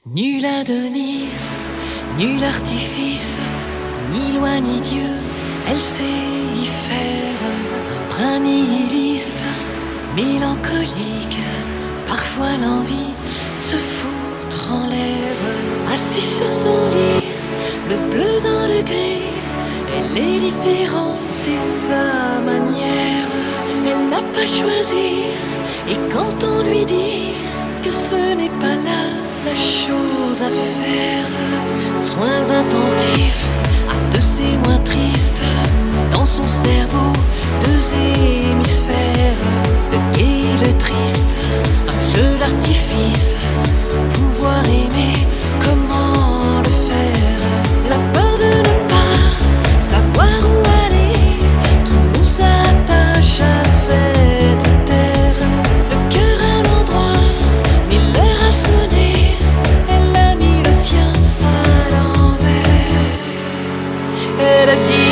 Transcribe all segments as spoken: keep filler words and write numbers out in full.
Nul Adonis, nul artifice, ni loi ni Dieu, elle sait y faire. Un brin nihiliste, mélancolique, parfois l'envie se foutre en l'air. Assis sur son lit, le bleu dans le gris, elle est différente, c'est sa manière. Elle n'a pas choisi, et quand on lui dit que ce n'est pas là la chose à faire, soins intensifs à de ses moins tristes, dans son cerveau deux hémisphères, le gai et le triste, un jeu d'artifice, pouvoir aimer, comment le faire, la peur de ne pas savoir où aller, qui nous attache à cette terre, le cœur à l'endroit, mais l'heure a sonné, elle a mis le sien à l'envers, elle a dit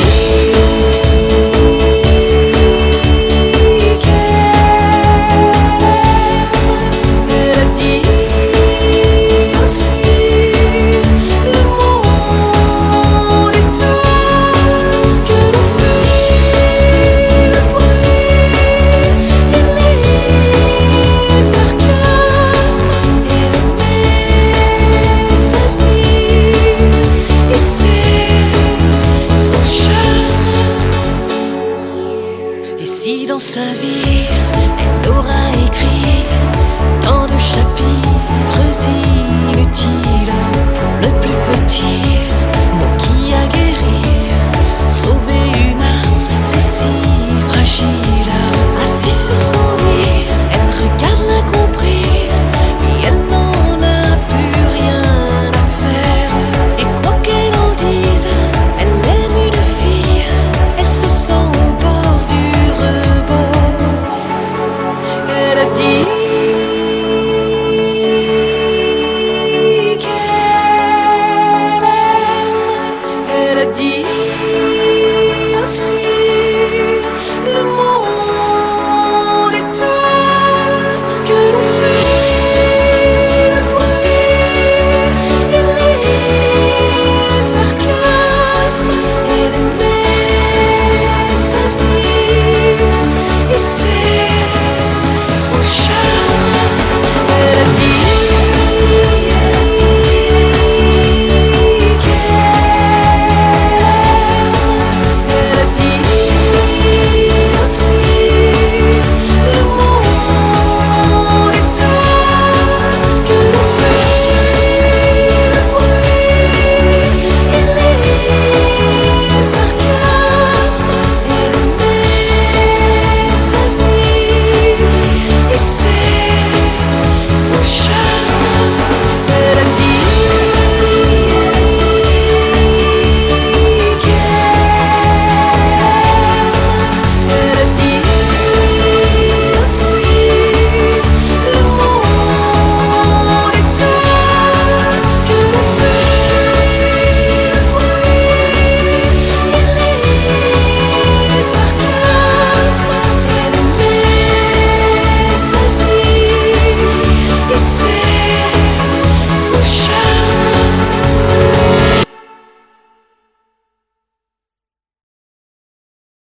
dans sa vie, elle aura écrit tant de chapitres inutiles pour le plus petit mot qui a guéri, sauver une âme, c'est si fragile. Assis sur son